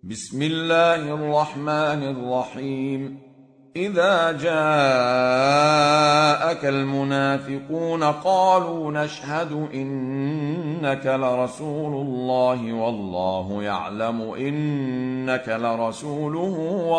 بسم الله الرحمن الرحيم. إذا جاءك المنافقون قالوا نشهد إنك لرسول الله والله يعلم إنك لرسوله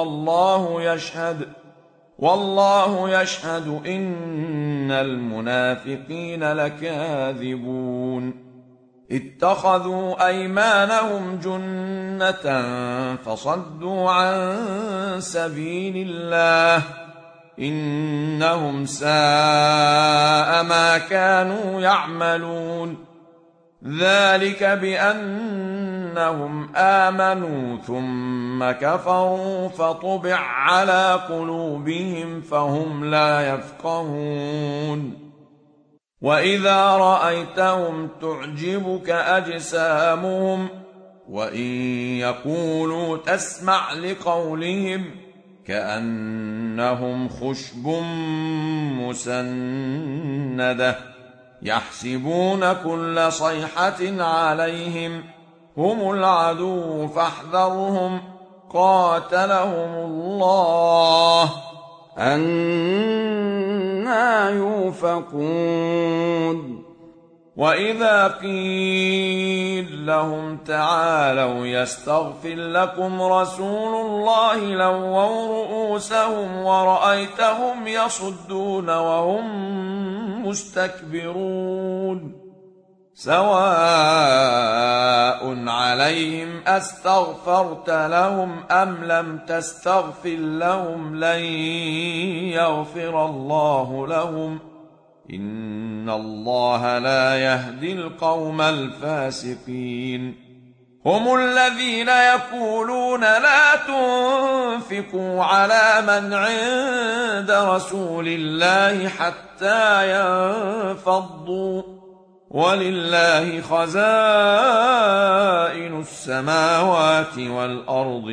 والله يشهد إن المنافقين لكاذبون. اتخذوا أيمانهم جنة فصدوا عن سبيل الله إنهم ساء ما كانوا يعملون. ذلك بأنهم آمنوا ثم كفروا فطبع على قلوبهم فهم لا يفقهون. وإذا رأيتهم تعجبك أجسامهم وإن يقولوا تسمع لقولهم كأنهم خشب مسندة يحسبون كل صيحة عليهم هم العدو فاحذرهم قاتلهم الله أنى يؤفكون. وإذا قيل لهم تعالوا يستغفر لكم رسول الله لووا رؤوسهم ورأيتهم يصدون وهم مستكبرون. سواء عليهم أستغفرت لهم أم لم تستغفر لهم لن يغفر الله لهم إن الله لا يهدي القوم الفاسقين. هم الذين يقولون لا تنفقوا على من عند رسول الله حتى ينفضوا ولله خزائن السماوات والأرض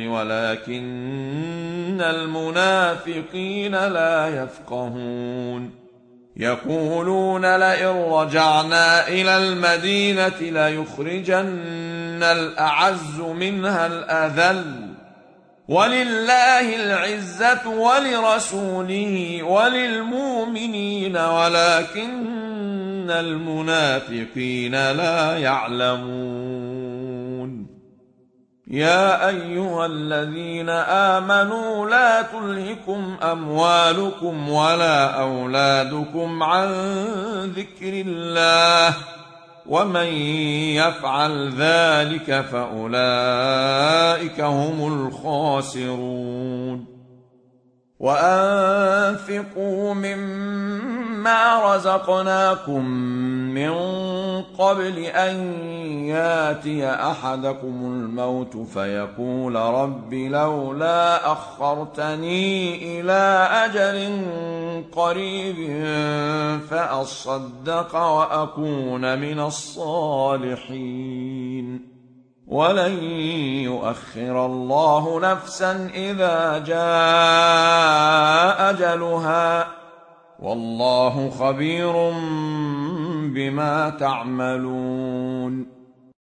ولكن المنافقين لا يفقهون. يقولون لئن رجعنا إلى المدينة ليخرجن الأعز منها الأذل ولله العزة ولرسوله وللمؤمنين ولكن المنافقين لا يعلمون. يا أيها الذين آمنوا لا تلهكم أموالكم ولا أولادكم عن ذكر الله ومن يفعل ذلك فأولئك هم الخاسرون. وأنفقوا مما رزقناكم من قبل أن ياتي أحدكم الموت فيقول رب لولا أخرتني إلى أجل قريب فأصدق وأكون من الصالحين. ولن يؤخر الله نفسا إذا جاء أجلها والله خبير بما تعملون.